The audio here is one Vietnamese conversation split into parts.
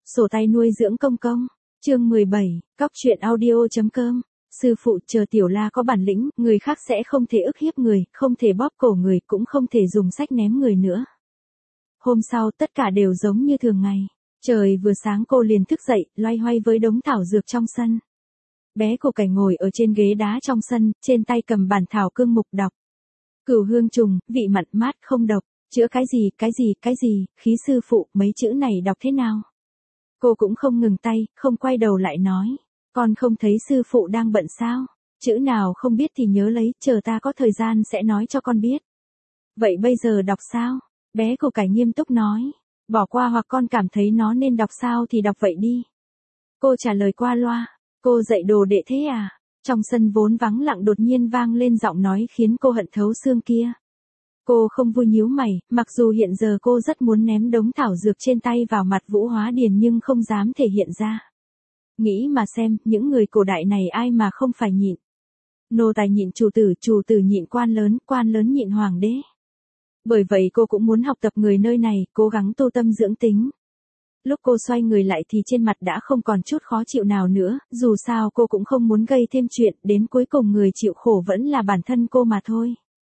Sổ tay nuôi dưỡng công công. Chương 17, Cóc truyện audio.com. Sư phụ, chờ Tiểu La có bản lĩnh, người khác sẽ không thể ức hiếp người, không thể bóp cổ người, cũng không thể dùng sách ném người nữa. Hôm sau tất cả đều giống như thường ngày. Trời vừa sáng cô liền thức dậy, loay hoay với đống thảo dược trong sân. Bé Cổ Cảnh ngồi ở trên ghế đá trong sân, trên tay cầm bản thảo cương mục đọc. Cửu hương trùng, vị mặn mát không độc, chữa cái gì, khí sư phụ, mấy chữ này đọc thế nào? Cô cũng không ngừng tay, không quay đầu lại nói. Con không thấy sư phụ đang bận sao? Chữ nào không biết thì nhớ lấy, chờ ta có thời gian sẽ nói cho con biết. Vậy bây giờ đọc sao? Bé Cổ Cảnh nghiêm túc nói. Bỏ qua hoặc con cảm thấy nó nên đọc sao thì đọc vậy đi. Cô trả lời qua loa. Cô dạy đồ đệ thế à? Trong sân vốn vắng lặng đột nhiên vang lên giọng nói khiến cô hận thấu xương kia. Cô không vui nhíu mày, mặc dù hiện giờ cô rất muốn ném đống thảo dược trên tay vào mặt Vũ Hóa Điền nhưng không dám thể hiện ra. Nghĩ mà xem, những người cổ đại này ai mà không phải nhịn. Nô tài nhịn chủ tử nhịn quan lớn nhịn hoàng đế. Bởi vậy cô cũng muốn học tập người nơi này, cố gắng tu tâm dưỡng tính. Lúc cô xoay người lại thì trên mặt đã không còn chút khó chịu nào nữa, dù sao cô cũng không muốn gây thêm chuyện, đến cuối cùng người chịu khổ vẫn là bản thân cô mà thôi.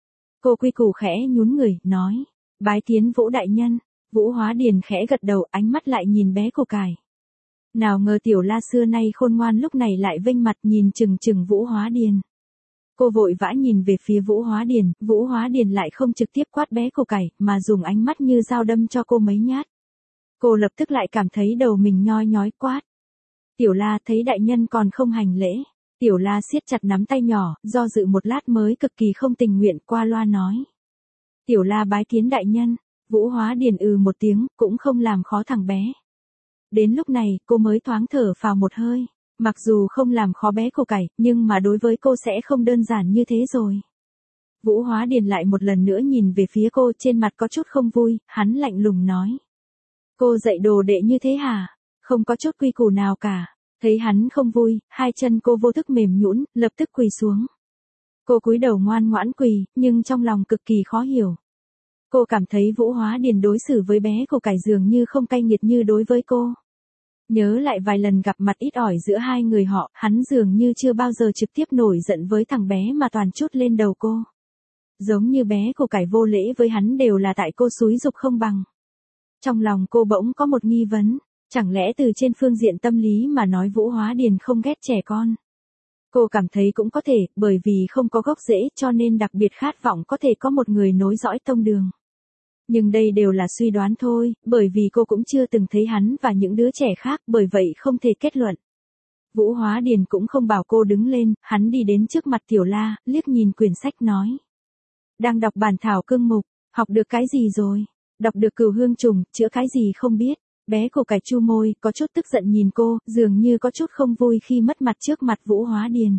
Cô quy củ khẽ nhún người, nói, bái kiến Vũ đại nhân. Vũ Hóa Điền khẽ gật đầu, ánh mắt lại nhìn bé Cổ Cải. Nào ngờ Tiểu La xưa nay khôn ngoan lúc này lại vênh mặt nhìn chừng Vũ Hóa Điền. Cô vội vã nhìn về phía Vũ Hóa Điền lại không trực tiếp quát bé Cổ Cải, mà dùng ánh mắt như dao đâm cho cô mấy nhát. Cô lập tức lại cảm thấy đầu mình nhoi nhói quát. Tiểu La thấy đại nhân còn không hành lễ. Tiểu La siết chặt nắm tay nhỏ, do dự một lát mới cực kỳ không tình nguyện qua loa nói. Tiểu La bái kiến đại nhân. Vũ Hóa Điền một tiếng, cũng không làm khó thằng bé. Đến lúc này, cô mới thoáng thở phào một hơi. Mặc dù không làm khó bé Cổ Cải, nhưng mà đối với cô sẽ không đơn giản như thế rồi. Vũ Hóa Điền lại một lần nữa nhìn về phía cô, trên mặt có chút không vui, hắn lạnh lùng nói. Cô dạy đồ đệ như thế hả? Không có chút quy củ nào cả. Thấy hắn không vui, hai chân cô vô thức mềm nhũn, lập tức quỳ xuống. Cô cúi đầu ngoan ngoãn quỳ, nhưng trong lòng cực kỳ khó hiểu. Cô cảm thấy Vũ Hóa Điền đối xử với bé Cổ Cải dường như không cay nghiệt như đối với cô. Nhớ lại vài lần gặp mặt ít ỏi giữa hai người họ, hắn dường như chưa bao giờ trực tiếp nổi giận với thằng bé mà toàn trút lên đầu cô. Giống như bé Cổ Cải vô lễ với hắn đều là tại cô xúi giục không bằng. Trong lòng cô bỗng có một nghi vấn, chẳng lẽ từ trên phương diện tâm lý mà nói Vũ Hóa Điền không ghét trẻ con. Cô cảm thấy cũng có thể, bởi vì không có gốc rễ cho nên đặc biệt khát vọng có thể có một người nối dõi tông đường. Nhưng đây đều là suy đoán thôi, bởi vì cô cũng chưa từng thấy hắn và những đứa trẻ khác, bởi vậy không thể kết luận. Vũ Hóa Điền cũng không bảo cô đứng lên, hắn đi đến trước mặt Tiểu La, liếc nhìn quyển sách nói. Đang đọc bản thảo cương mục, học được cái gì rồi? Đọc được cửu hương trùng, chữa cái gì không biết. Bé Cổ Cải chu môi, có chút tức giận nhìn cô, dường như có chút không vui khi mất mặt trước mặt Vũ Hóa Điền.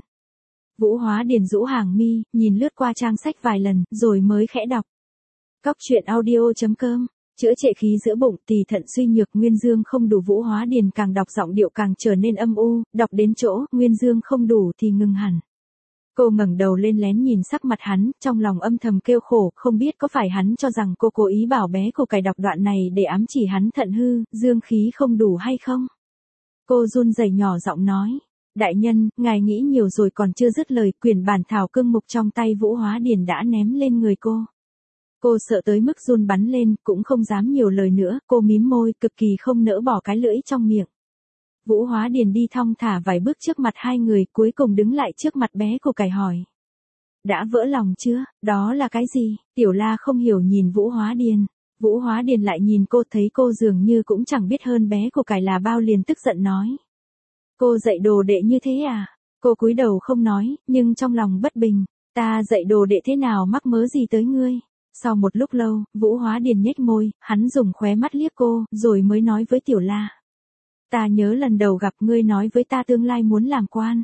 Vũ Hóa Điền rũ hàng mi, nhìn lướt qua trang sách vài lần, rồi mới khẽ đọc. Cóc truyện audio.com. Chữa trệ khí giữa bụng, tỳ thận suy nhược, nguyên dương không đủ. Vũ Hóa Điền càng đọc giọng điệu càng trở nên âm u, đọc đến chỗ nguyên dương không đủ thì ngừng hẳn. Cô ngẩng đầu lên lén nhìn sắc mặt hắn, trong lòng âm thầm kêu khổ, không biết có phải hắn cho rằng cô cố ý bảo bé Cổ Cải đọc đoạn này để ám chỉ hắn thận hư, dương khí không đủ hay không? Cô run rẩy nhỏ giọng nói. Đại nhân, ngài nghĩ nhiều rồi. Còn chưa dứt lời, quyển bản thảo cương mục trong tay Vũ Hóa Điền đã ném lên người cô. Cô sợ tới mức run bắn lên, cũng không dám nhiều lời nữa, cô mím môi, cực kỳ không nỡ bỏ cái lưỡi trong miệng. Vũ Hóa Điền đi thong thả vài bước trước mặt hai người, cuối cùng đứng lại trước mặt bé Cổ Cải hỏi. Đã vỡ lòng chưa? Đó là cái gì? Tiểu La không hiểu nhìn Vũ Hóa Điền. Vũ Hóa Điền lại nhìn cô, thấy cô dường như cũng chẳng biết hơn bé Cổ Cải là bao liền tức giận nói. Cô dạy đồ đệ như thế à? Cô cúi đầu không nói, nhưng trong lòng bất bình. Ta dạy đồ đệ thế nào mắc mớ gì tới ngươi? Sau một lúc lâu, Vũ Hóa Điền nhếch môi, hắn dùng khóe mắt liếc cô, rồi mới nói với Tiểu La. Ta nhớ lần đầu gặp ngươi nói với ta tương lai muốn làm quan.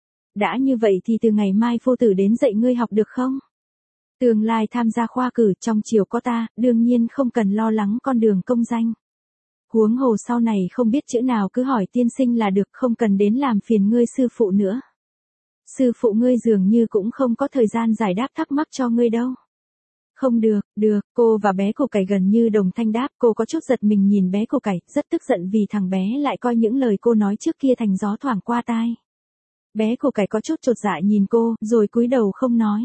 Đã như vậy thì từ ngày mai phu tử đến dạy ngươi học được không? Tương lai tham gia khoa cử, trong triều có ta, đương nhiên không cần lo lắng con đường công danh. Huống hồ sau này không biết chữ nào cứ hỏi tiên sinh là được, không cần đến làm phiền ngươi sư phụ nữa. Sư phụ ngươi dường như cũng không có thời gian giải đáp thắc mắc cho ngươi đâu. Không được, được, cô và bé củ cải gần như đồng thanh đáp, cô có chút giật mình nhìn bé củ cải, rất tức giận vì thằng bé lại coi những lời cô nói trước kia thành gió thoảng qua tai. Bé củ cải có chút chột dạ nhìn cô, rồi cúi đầu không nói.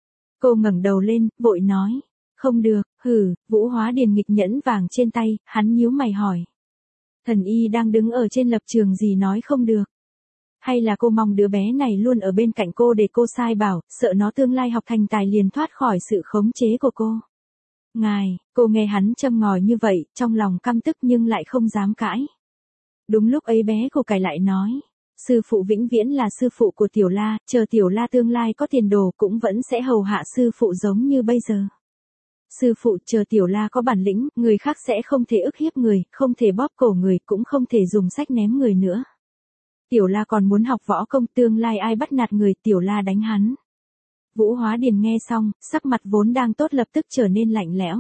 Cô ngẩng đầu lên, vội nói. Không được, hử, Vũ Hóa Điền nghịch nhẫn vàng trên tay, hắn nhíu mày hỏi. Thần y đang đứng ở trên lập trường gì nói không được. Hay là cô mong đứa bé này luôn ở bên cạnh cô để cô sai bảo, sợ nó tương lai học thành tài liền thoát khỏi sự khống chế của cô. Ngài, cô nghe hắn châm ngòi như vậy, trong lòng căm tức nhưng lại không dám cãi. Đúng lúc ấy bé củ cải lại nói. Sư phụ vĩnh viễn là sư phụ của Tiểu La, chờ Tiểu La tương lai có tiền đồ cũng vẫn sẽ hầu hạ sư phụ giống như bây giờ. Sư phụ chờ Tiểu La có bản lĩnh, người khác sẽ không thể ức hiếp người, không thể bóp cổ người, cũng không thể dùng sách ném người nữa. Tiểu La còn muốn học võ công, tương lai ai bắt nạt người, Tiểu La đánh hắn. Vũ Hóa Điền nghe xong, sắc mặt vốn đang tốt lập tức trở nên lạnh lẽo.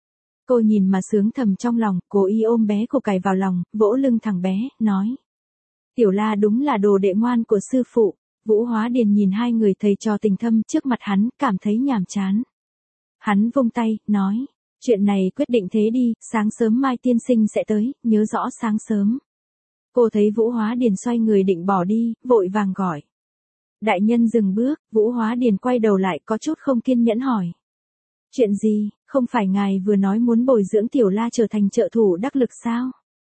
Cô nhìn mà sướng thầm trong lòng, cố ý ôm bé củ cải vào lòng, vỗ lưng thằng bé, nói. Tiểu La đúng là đồ đệ ngoan của sư phụ. Vũ Hóa Điền nhìn hai người thầy trò tình thâm trước mặt hắn, cảm thấy nhàm chán. Hắn vung tay, nói. Chuyện này quyết định thế đi, sáng sớm mai tiên sinh sẽ tới, nhớ rõ sáng sớm. Cô thấy Vũ Hóa Điền xoay người định bỏ đi, vội vàng gọi. Đại nhân dừng bước, Vũ Hóa Điền quay đầu lại có chút không kiên nhẫn hỏi. Chuyện gì, không phải ngài vừa nói muốn bồi dưỡng Tiểu La trở thành trợ thủ đắc lực sao?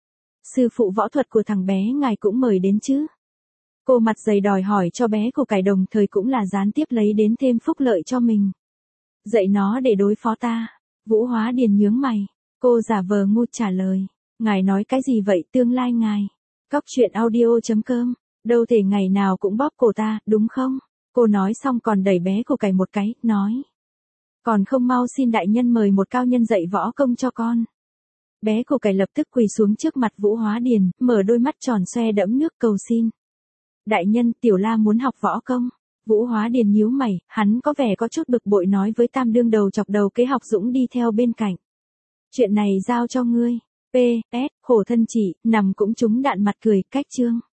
Sư phụ võ thuật của thằng bé ngài cũng mời đến chứ? Cô mặt dày đòi hỏi cho bé củ cải đồng thời cũng là gián tiếp lấy đến thêm phúc lợi cho mình. Dạy nó để đối phó ta. Vũ Hóa Điền nhướng mày. Cô giả vờ ngu trả lời. Ngài nói cái gì vậy tương lai ngài? Cóc truyện audio.com. Đâu thể ngày nào cũng bóp cổ ta, đúng không? Cô nói xong còn đẩy bé củ cải một cái, nói. Còn không mau xin đại nhân mời một cao nhân dạy võ công cho con. Bé củ cải lập tức quỳ xuống trước mặt Vũ Hóa Điền, mở đôi mắt tròn xoe đẫm nước cầu xin. Đại nhân, Tiểu La muốn học võ công. Vũ Hóa Điền nhíu mày, hắn có vẻ có chút bực bội nói với tam đương đầu chọc đầu kế học Dũng đi theo bên cạnh. Chuyện này giao cho ngươi. P.S. Khổ thân chị, nằm cũng trúng đạn mặt cười, cách chương.